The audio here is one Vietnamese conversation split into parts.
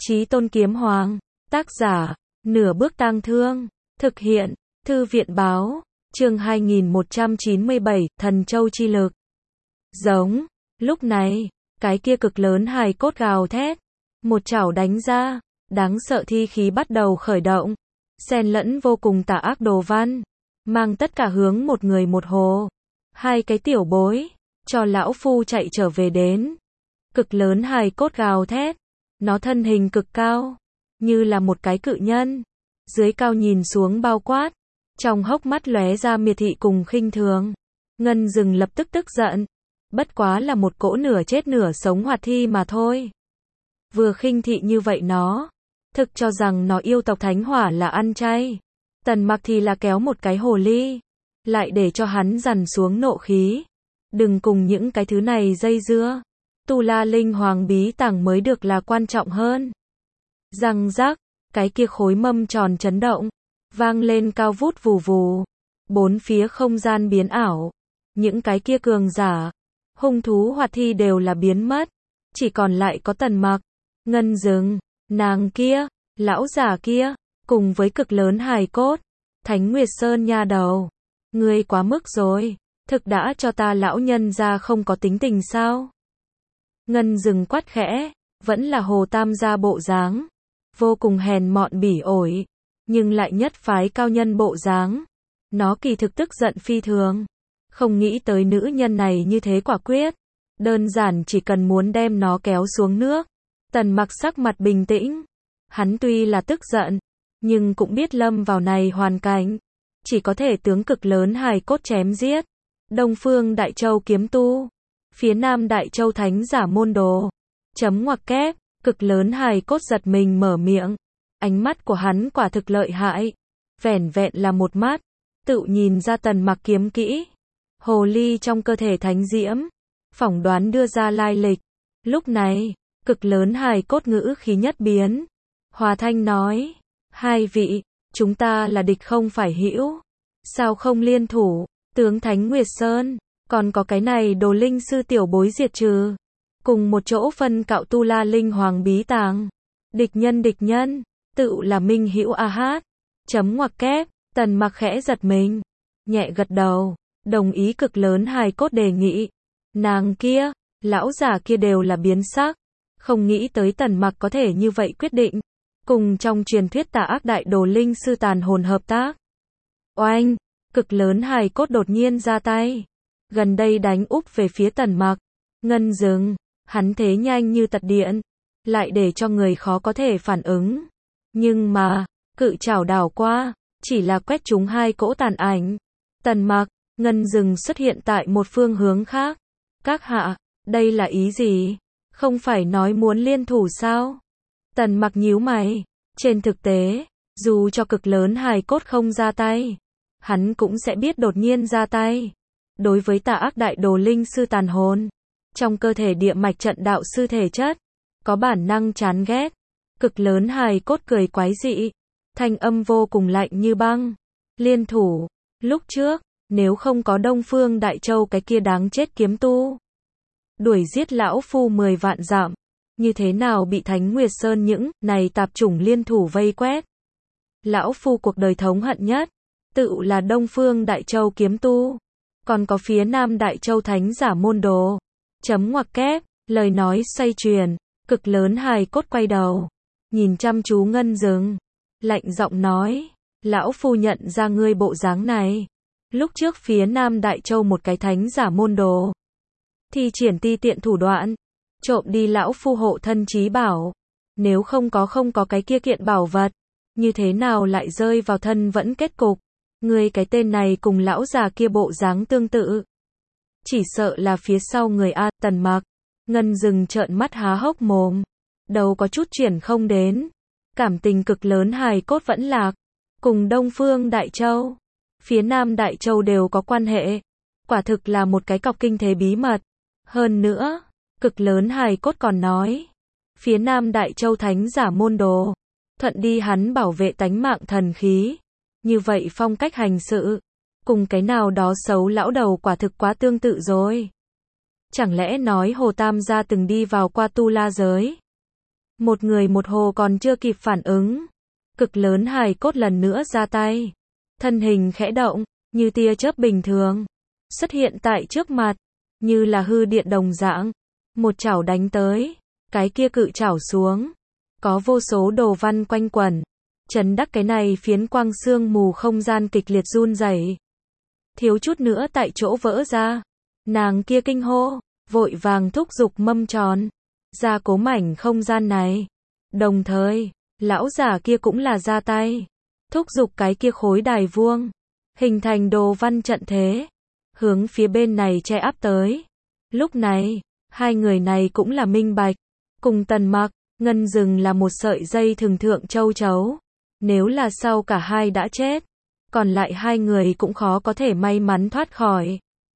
Chí Tôn Kiếm Hoàng, tác giả, Nửa Bước Tang Thương, thực hiện, Thư viện báo, chương 2197, Thần Châu Chi Lực. Giống, lúc này, cái kia cực lớn hài cốt gào thét, một chảo đánh ra, đáng sợ thi khí bắt đầu khởi động, xen lẫn vô cùng tà ác đồ văn, mang tất cả hướng một người một hồ. Hai cái tiểu bối, cho lão phu chạy trở về đến. Cực lớn hài cốt gào thét, nó thân hình cực cao, như là một cái cự nhân, dưới cao nhìn xuống bao quát, trong hốc mắt lóe ra miệt thị cùng khinh thường. Ngân Dừng lập tức tức giận, bất quá là một cỗ nửa chết nửa sống hoạt thi mà thôi. Vừa khinh thị như vậy nó, thực cho rằng nó yêu tộc Thánh Hỏa là ăn chay. Tần Mặc thì là kéo một cái hồ ly, lại để cho hắn dằn xuống nộ khí. Đừng cùng những cái thứ này dây dưa. Tu La Linh Hoàng bí tàng mới được là quan trọng hơn. Răng rắc, cái kia khối mâm tròn chấn động, vang lên cao vút vù vù. Bốn phía không gian biến ảo, những cái kia cường giả, hung thú hoạt thi đều là biến mất, chỉ còn lại có Tần Mặc, Ngân Dừng, nàng kia, lão giả kia, cùng với cực lớn hài cốt. Thánh Nguyệt Sơn nha đầu, ngươi quá mức rồi, thực đã cho ta lão nhân ra không có tính tình sao? Ngân Dừng quát khẽ, vẫn là Hồ Tam gia bộ dáng, vô cùng hèn mọn bỉ ổi, nhưng lại nhất phái cao nhân bộ dáng. Nó kỳ thực tức giận phi thường, không nghĩ tới nữ nhân này như thế quả quyết, đơn giản chỉ cần muốn đem nó kéo xuống nước. Tần Mặc sắc mặt bình tĩnh, hắn tuy là tức giận, nhưng cũng biết lâm vào này hoàn cảnh, chỉ có thể tướng cực lớn hài cốt chém giết. Đông Phương Đại Châu kiếm tu, phía Nam Đại Châu thánh giả môn đồ. Chấm ngoặc kép, cực lớn hài cốt giật mình mở miệng, ánh mắt của hắn quả thực lợi hại, vẻn vẹn là một mắt, tự nhìn ra Tần Mặc kiếm kỹ. Hồ ly trong cơ thể thánh diễm, phỏng đoán đưa ra lai lịch. Lúc này, cực lớn hài cốt ngữ khí nhất biến, hòa thanh nói, hai vị, chúng ta là địch không phải hữu, sao không liên thủ, tướng Thánh Nguyệt Sơn, còn có cái này Đồ Linh sư tiểu bối diệt trừ, cùng một chỗ phân cạo Tu La Linh Hoàng bí tàng. Địch nhân, tự là minh hữu a hát. Chấm ngoặc kép, Tần Mặc khẽ giật mình, nhẹ gật đầu, đồng ý cực lớn hài cốt đề nghị. Nàng kia, lão giả kia đều là biến sắc, không nghĩ tới Tần Mặc có thể như vậy quyết định, cùng trong truyền thuyết tà ác đại Đồ Linh sư tàn hồn hợp tác. Oanh, cực lớn hài cốt đột nhiên ra tay, gần đây đánh úp về phía Tần Mặc. Ngân Dừng, hắn thế nhanh như tật điện, lại để cho người khó có thể phản ứng. Nhưng mà, cự chảo đảo qua, chỉ là quét trúng hai cỗ tàn ảnh. Tần Mặc, Ngân Dừng xuất hiện tại một phương hướng khác. Các hạ, đây là ý gì? Không phải nói muốn liên thủ sao? Tần Mặc nhíu mày, trên thực tế, dù cho cực lớn hài cốt không ra tay, hắn cũng sẽ biết đột nhiên ra tay. Đối với tà ác đại Đồ Linh sư tàn hồn, trong cơ thể địa mạch trận đạo sư thể chất, có bản năng chán ghét. Cực lớn hài cốt cười quái dị, thanh âm vô cùng lạnh như băng. Liên thủ, lúc trước, nếu không có Đông Phương Đại Châu cái kia đáng chết kiếm tu, đuổi giết lão phu 10 vạn dặm, như thế nào bị Thánh Nguyệt Sơn những này tạp chủng liên thủ vây quét. Lão phu cuộc đời thống hận nhất, tự là Đông Phương Đại Châu kiếm tu, còn có phía Nam Đại Châu thánh giả môn đồ. Chấm ngoặc kép, lời nói xoay chuyển, cực lớn hài cốt quay đầu, nhìn chăm chú Ngân Dừng, lạnh giọng nói, lão phu nhận ra ngươi bộ dáng này. Lúc trước phía Nam Đại Châu một cái thánh giả môn đồ, thi triển ti tiện thủ đoạn, trộm đi lão phu hộ thân chí bảo. Nếu không có cái kia kiện bảo vật, như thế nào lại rơi vào thân vẫn kết cục. Ngươi cái tên này cùng lão già kia bộ dáng tương tự, chỉ sợ là phía sau người a. Tần Mặc, Ngân Dừng trợn mắt há hốc mồm, đầu có chút chuyển không đến. Cảm tình cực lớn hài cốt vẫn lạc, cùng Đông Phương Đại Châu, phía Nam Đại Châu đều có quan hệ, quả thực là một cái cọc kinh thế bí mật. Hơn nữa, cực lớn hài cốt còn nói, phía Nam Đại Châu thánh giả môn đồ, thuận đi hắn bảo vệ tánh mạng thần khí. Như vậy phong cách hành sự, cùng cái nào đó xấu lão đầu quả thực quá tương tự rồi. Chẳng lẽ nói Hồ Tam gia từng đi vào qua Tu La giới? Một người một hồ còn chưa kịp phản ứng. Cực lớn hài cốt lần nữa ra tay. Thân hình khẽ động, như tia chớp bình thường. Xuất hiện tại trước mặt, như là hư điện đồng dạng. Một chảo đánh tới, cái kia cự chảo xuống. Có vô số đồ văn quanh quẩn. Chấn đắc cái này phiến quang sương mù không gian kịch liệt run rẩy. Thiếu chút nữa tại chỗ vỡ ra. Nàng kia kinh hô, vội vàng thúc giục mâm tròn. Ra cố mảnh không gian này. Đồng thời, lão giả kia cũng là ra tay. Thúc giục cái kia khối đài vuông. Hình thành đồ văn trận thế. Hướng phía bên này che áp tới. Lúc này, hai người này cũng là minh bạch. Cùng Tần Mặc, Ngân Dừng là một sợi dây thường thượng châu chấu. Nếu là sau cả hai đã chết, còn lại hai người cũng khó có thể may mắn thoát khỏi.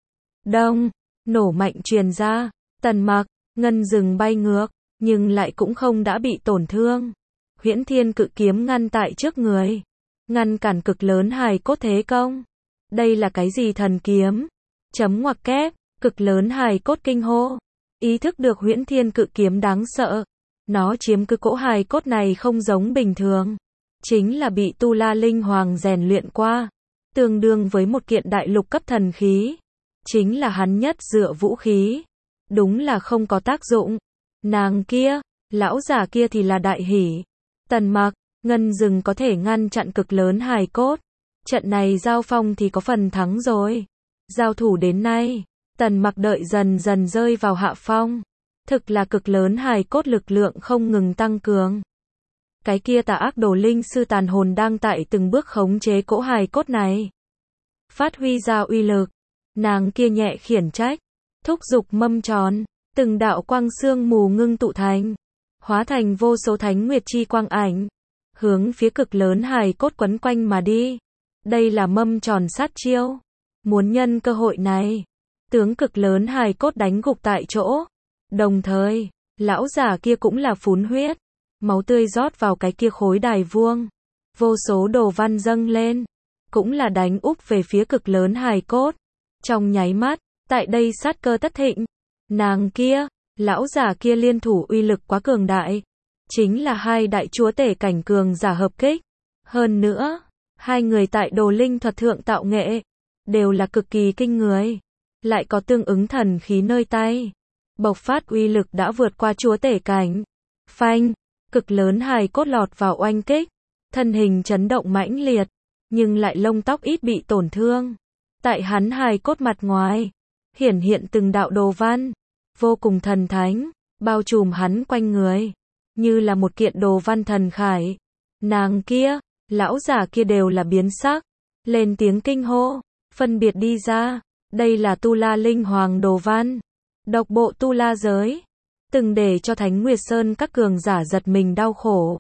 Đông, nổ mạnh truyền ra, Tần Mặc, Ngân Dừng bay ngược, nhưng lại cũng không đã bị tổn thương. Huyễn Thiên cự kiếm ngăn tại trước người, ngăn cản cực lớn hài cốt thế công. Đây là cái gì thần kiếm? Chấm ngoặc kép, cực lớn hài cốt kinh hô. Ý thức được Huyễn Thiên cự kiếm đáng sợ. Nó chiếm cứ cỗ hài cốt này không giống bình thường. Chính là bị Tu La Linh Hoàng rèn luyện qua. Tương đương với một kiện đại lục cấp thần khí. Chính là hắn nhất dựa vũ khí. Đúng là không có tác dụng. Nàng kia, lão giả kia thì là đại hỉ. Tần Mặc, Ngân Dừng có thể ngăn chặn cực lớn hài cốt. Trận này giao phong thì có phần thắng rồi. Giao thủ đến nay, Tần Mặc đợi dần dần rơi vào hạ phong. Thực là cực lớn hài cốt lực lượng không ngừng tăng cường. Cái kia tà ác đồ linh sư tàn hồn đang tại từng bước khống chế cỗ hài cốt này. Phát huy ra uy lực. Nàng kia nhẹ khiển trách. Thúc giục mâm tròn. Từng đạo quang sương mù ngưng tụ thành. Hóa thành vô số thánh nguyệt chi quang ảnh. Hướng phía cực lớn hài cốt quấn quanh mà đi. Đây là mâm tròn sát chiêu. Muốn nhân cơ hội này. Tướng cực lớn hài cốt đánh gục tại chỗ. Đồng thời, lão giả kia cũng là phún huyết. Máu tươi rót vào cái kia khối đài vuông. Vô số đồ văn dâng lên. Cũng là đánh úp về phía cực lớn hài cốt. Trong nháy mắt, tại đây sát cơ tất thịnh. Nàng kia, lão giả kia liên thủ uy lực quá cường đại. Chính là hai đại chúa tể cảnh cường giả hợp kích. Hơn nữa, hai người tại đồ linh thuật thượng tạo nghệ. Đều là cực kỳ kinh người. Lại có tương ứng thần khí nơi tay. Bộc phát uy lực đã vượt qua chúa tể cảnh. Phanh, cực lớn hài cốt lọt vào oanh kích. Thân hình chấn động mãnh liệt. Nhưng lại lông tóc ít bị tổn thương. Tại hắn hài cốt mặt ngoài. Hiển hiện từng đạo đồ văn. Vô cùng thần thánh. Bao trùm hắn quanh người. Như là một kiện đồ văn thần khải. Nàng kia, lão giả kia đều là biến sắc. Lên tiếng kinh hô. Phân biệt đi ra. Đây là Tu La Linh Hoàng đồ văn. Độc bộ Tu La giới. Từng để cho Thánh Nguyệt Sơn các cường giả giật mình đau khổ.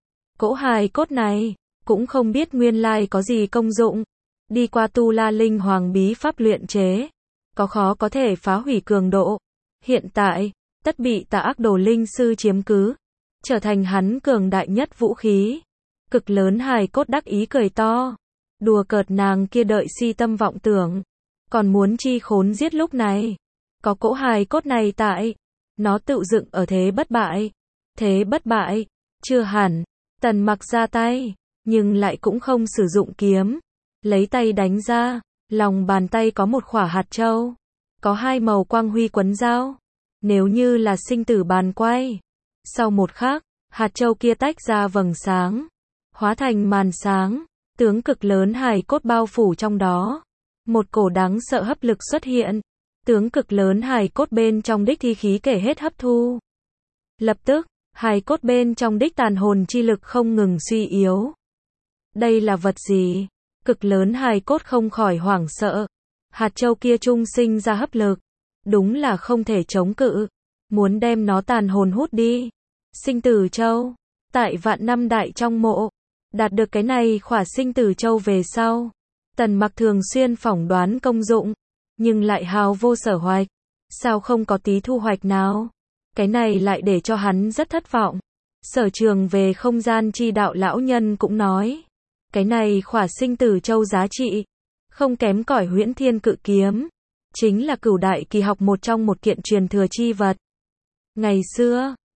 Cỗ hài cốt này, cũng không biết nguyên lai có gì công dụng. Đi qua Tu La Linh Hoàng bí pháp luyện chế. Có khó có thể phá hủy cường độ. Hiện tại, tất bị tà ác đồ linh sư chiếm cứ. Trở thành hắn cường đại nhất vũ khí. Cực lớn hài cốt đắc ý cười to. Đùa cợt nàng kia đợi si tâm vọng tưởng. Còn muốn chi khốn giết lúc này. Có cỗ hài cốt này tại. Nó tự dựng ở thế bất bại. Thế bất bại. Chưa hẳn. Tần Mặc ra tay. Nhưng lại cũng không sử dụng kiếm. Lấy tay đánh ra. Lòng bàn tay có một khỏa hạt châu. Có hai màu quang huy quấn dao. Nếu như là sinh tử bàn quay. Sau một khắc, hạt châu kia tách ra vầng sáng. Hóa thành màn sáng. Tướng cực lớn hài cốt bao phủ trong đó. Một cổ đáng sợ hấp lực xuất hiện. Tướng cực lớn hài cốt bên trong đích thi khí kể hết hấp thu. Lập tức, hài cốt bên trong đích tàn hồn chi lực không ngừng suy yếu. Đây là vật gì? Cực lớn hài cốt không khỏi hoảng sợ. Hạt châu kia trung sinh ra hấp lực. Đúng là không thể chống cự. Muốn đem nó tàn hồn hút đi. Sinh tử châu. Tại vạn năm đại trong mộ. Đạt được cái này khỏa sinh tử châu về sau. Tần Mặc thường xuyên phỏng đoán công dụng. Nhưng lại hào vô sở hoạch. Sao không có tí thu hoạch nào? Cái này lại để cho hắn rất thất vọng. Sở Trường về không gian chi đạo lão nhân cũng nói. Cái này khỏa sinh tử châu giá trị. Không kém cỏi Huyễn Thiên cự kiếm. Chính là cửu đại kỳ học một trong một kiện truyền thừa chi vật. Ngày xưa,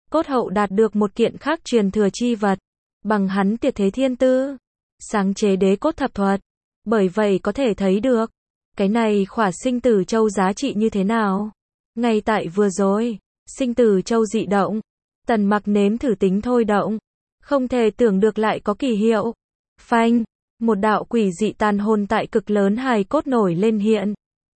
Cốt hậu đạt được một kiện khác truyền thừa chi vật, bằng hắn tuyệt thế thiên tư, sáng chế đế cốt thập thuật. Bởi vậy có thể thấy được, cái này khỏa sinh tử châu giá trị như thế nào. Ngay tại vừa rồi, sinh tử châu dị động, Tần Mặc nếm thử tính thôi động, không thể tưởng được lại có kỳ hiệu. Phanh, một đạo quỷ dị tàn hồn tại cực lớn hài cốt nổi lên hiện,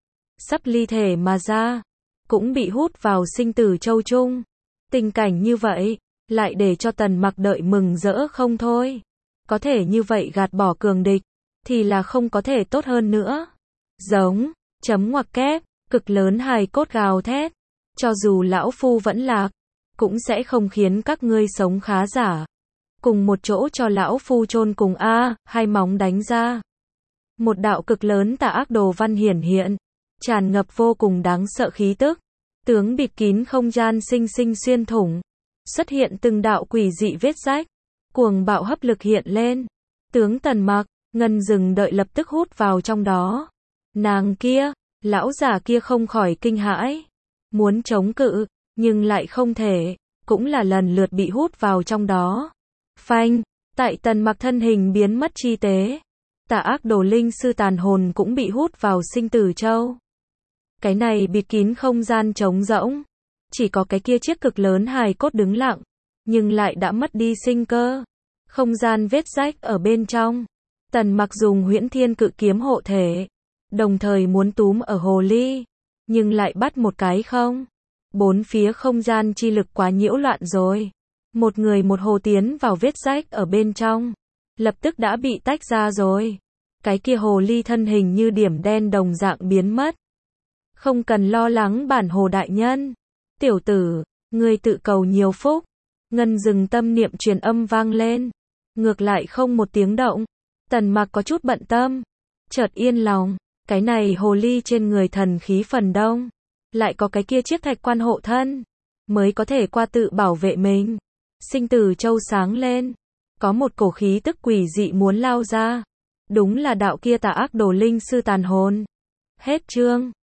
sắp ly thể mà ra, cũng bị hút vào sinh tử châu chung. Tình cảnh như vậy, lại để cho Tần Mặc đợi mừng rỡ không thôi. Có thể như vậy gạt bỏ cường địch, thì là không có thể tốt hơn nữa. Giống, chấm ngoặc kép, cực lớn hài cốt gào thét. Cho dù lão phu vẫn lạc, cũng sẽ không khiến các ngươi sống khá giả. Cùng một chỗ cho lão phu chôn cùng a, hai móng đánh ra. Một đạo cực lớn tà ác đồ văn hiển hiện, tràn ngập vô cùng đáng sợ khí tức. Tướng bịt kín không gian sinh sinh xuyên thủng, xuất hiện từng đạo quỷ dị vết rách, cuồng bạo hấp lực hiện lên. Tướng Tần Mặc, Ngân dừng đợi lập tức hút vào trong đó. Nàng kia, lão giả kia không khỏi kinh hãi, muốn chống cự, nhưng lại không thể, cũng là lần lượt bị hút vào trong đó. Phanh, tại Tần Mặc thân hình biến mất chi tế, tà ác đồ linh sư tàn hồn cũng bị hút vào sinh tử châu. Cái này bịt kín không gian trống rỗng, chỉ có cái kia chiếc cực lớn hài cốt đứng lặng, nhưng lại đã mất đi sinh cơ. Không gian vết rách ở bên trong. Tần Mặc dùng Huyễn Thiên Cự Kiếm hộ thể, đồng thời muốn túm ở hồ ly, nhưng lại bắt một cái không. Bốn phía không gian chi lực quá nhiễu loạn rồi. Một người một hồ tiến vào vết rách ở bên trong, lập tức đã bị tách ra rồi. Cái kia hồ ly thân hình như điểm đen đồng dạng biến mất. Không cần lo lắng bản hồ đại nhân. Tiểu tử, ngươi tự cầu nhiều phúc. Ngân dừng tâm niệm truyền âm vang lên. Ngược lại không một tiếng động. Tần Mặc có chút bận tâm, chợt yên lòng. Cái này hồ ly trên người thần khí phần đông, lại có cái kia chiếc thạch quan hộ thân, mới có thể qua tự bảo vệ mình. Sinh tử châu sáng lên, có một cổ khí tức quỷ dị muốn lao ra. Đúng là đạo kia tà ác đồ linh sư tàn hồn. Hết chương.